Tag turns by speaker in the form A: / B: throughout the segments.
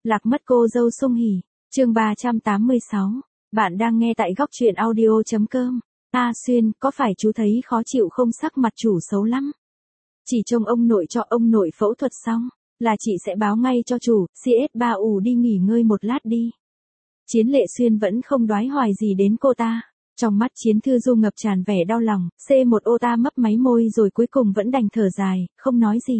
A: Lạc mất cô dâu Sung Hỉ, chương 386. Bạn đang nghe tại góc truyện audio.com. A Xuyên, có phải chú thấy khó chịu không, sắc mặt chủ xấu lắm? Chỉ trông ông nội cho ông nội phẫu thuật xong, là chị sẽ báo ngay cho chủ, CS3U đi nghỉ ngơi một lát đi. Chiến Lệ Xuyên vẫn không đoái hoài gì đến cô ta. Trong mắt Chiến Thư Du ngập tràn vẻ đau lòng, C1O ta mấp máy môi rồi cuối cùng vẫn đành thở dài, không nói gì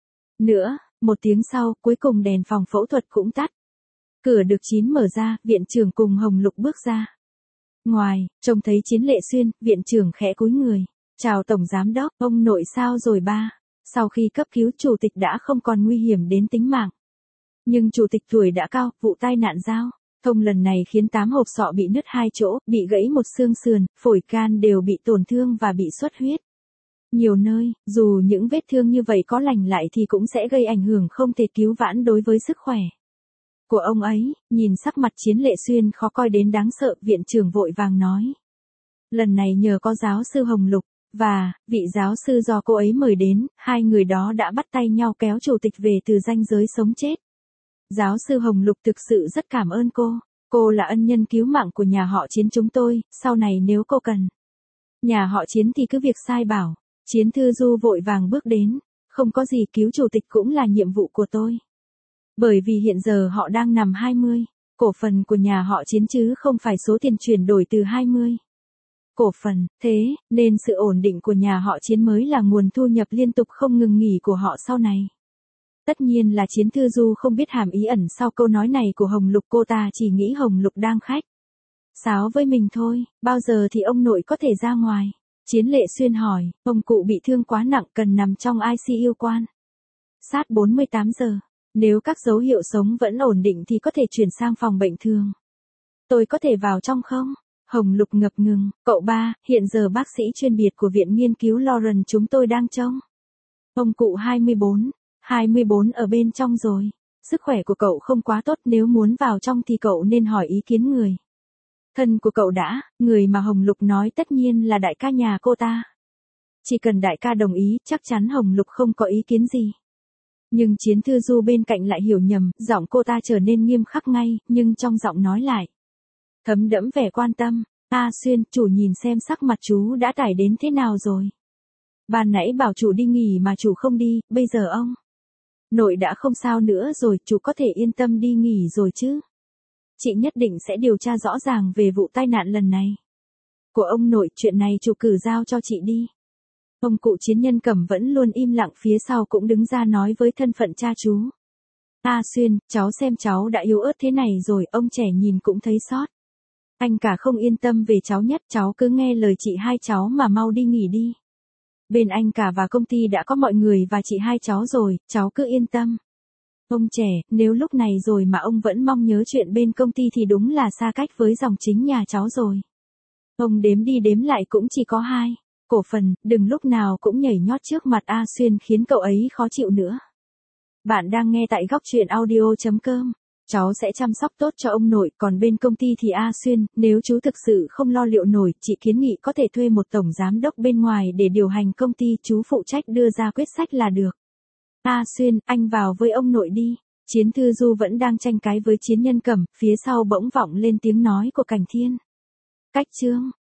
A: nữa. Một tiếng sau, cuối cùng đèn phòng phẫu thuật cũng tắt. Cửa được mở ra, viện trưởng cùng Hồng Lục bước ra. Ngoài, trông thấy Chiến Lệ Xuyên, viện trưởng khẽ cúi người. Chào Tổng Giám Đốc, ông nội sao rồi ba? Sau khi cấp cứu chủ tịch đã không còn nguy hiểm đến tính mạng. Nhưng chủ tịch tuổi đã cao, vụ tai nạn giao thông lần này khiến 8 hộp sọ bị nứt 2 chỗ, bị gãy một xương sườn, phổi can đều bị tổn thương và bị xuất huyết. Nhiều nơi, dù những vết thương như vậy có lành lại thì cũng sẽ gây ảnh hưởng không thể cứu vãn đối với sức khỏe của ông ấy. Nhìn sắc mặt Chiến Lệ Xuyên khó coi đến đáng sợ, viện trưởng vội vàng nói. Lần này nhờ có giáo sư Hồng Lục, và vị giáo sư do cô ấy mời đến, hai người đó đã bắt tay nhau kéo chủ tịch về từ ranh giới sống chết. Giáo sư Hồng Lục thực sự rất cảm ơn cô. Cô là ân nhân cứu mạng của nhà họ Chiến chúng tôi, sau này nếu cô cần nhà họ Chiến thì cứ việc sai bảo. Chiến Thư Du vội vàng bước đến. Không có gì, cứu chủ tịch cũng là nhiệm vụ của tôi. Bởi vì hiện giờ họ đang nằm 20 cổ phần của nhà họ Chiến chứ không phải số tiền chuyển đổi từ 20 cổ phần, thế nên sự ổn định của nhà họ Chiến mới là nguồn thu nhập liên tục không ngừng nghỉ của họ sau này. Tất nhiên là Chiến Thư Du không biết hàm ý ẩn sau câu nói này của Hồng Lục, cô ta chỉ nghĩ Hồng Lục đang khách sáo với mình thôi. Bao giờ thì ông nội có thể ra ngoài? Chiến Lệ Xuyên hỏi. Ông cụ bị thương quá nặng, cần nằm trong ICU quan sát 48 giờ. Nếu các dấu hiệu sống vẫn ổn định thì có thể chuyển sang phòng bệnh thường. Tôi có thể vào trong không? Hồng Lục ngập ngừng. Cậu ba, hiện giờ bác sĩ chuyên biệt của viện nghiên cứu Lawrence chúng tôi đang trông ông cụ 24 ở bên trong rồi. Sức khỏe của cậu không quá tốt, nếu muốn vào trong thì cậu nên hỏi ý kiến người thân của cậu đã. Người mà Hồng Lục nói tất nhiên là đại ca nhà cô ta. Chỉ cần đại ca đồng ý, chắc chắn Hồng Lục không có ý kiến gì. Nhưng Chiến Thư Du bên cạnh lại hiểu nhầm, giọng cô ta trở nên nghiêm khắc ngay, nhưng trong giọng nói lại thấm đẫm vẻ quan tâm. A Xuyên, chủ nhìn xem sắc mặt chú đã tải đến thế nào rồi. Ban nãy bảo chủ đi nghỉ mà chủ không đi, bây giờ ông nội đã không sao nữa rồi, chủ có thể yên tâm đi nghỉ rồi chứ. Chị nhất định sẽ điều tra rõ ràng về vụ tai nạn lần này của ông nội, chuyện này chủ cử giao cho chị đi. Ông cụ Chiến Nhân Cẩm vẫn luôn im lặng, phía sau cũng đứng ra nói với thân phận cha chú. A Xuyên, cháu xem cháu đã yếu ớt thế này rồi, ông trẻ nhìn cũng thấy xót. Anh cả không yên tâm về cháu nhất, cháu cứ nghe lời chị hai cháu mà mau đi nghỉ đi. Bên anh cả và công ty đã có mọi người và chị hai cháu rồi, cháu cứ yên tâm. Ông trẻ, nếu lúc này rồi mà ông vẫn mong nhớ chuyện bên công ty thì đúng là xa cách với dòng chính nhà cháu rồi. Ông đếm đi đếm lại cũng chỉ có 2 cổ phần, đừng lúc nào cũng nhảy nhót trước mặt A Xuyên khiến cậu ấy khó chịu nữa. Bạn đang nghe tại góc truyện audio.com. Cháu sẽ chăm sóc tốt cho ông nội, còn bên công ty thì A Xuyên, nếu chú thực sự không lo liệu nổi, chị kiến nghị có thể thuê một tổng giám đốc bên ngoài để điều hành công ty, chú phụ trách đưa ra quyết sách là được. A Xuyên, anh vào với ông nội đi. Chiến Thư Du vẫn đang tranh cái với Chiến Nhân Cẩm, phía sau bỗng vọng lên tiếng nói của Cảnh Thiên. Cách chương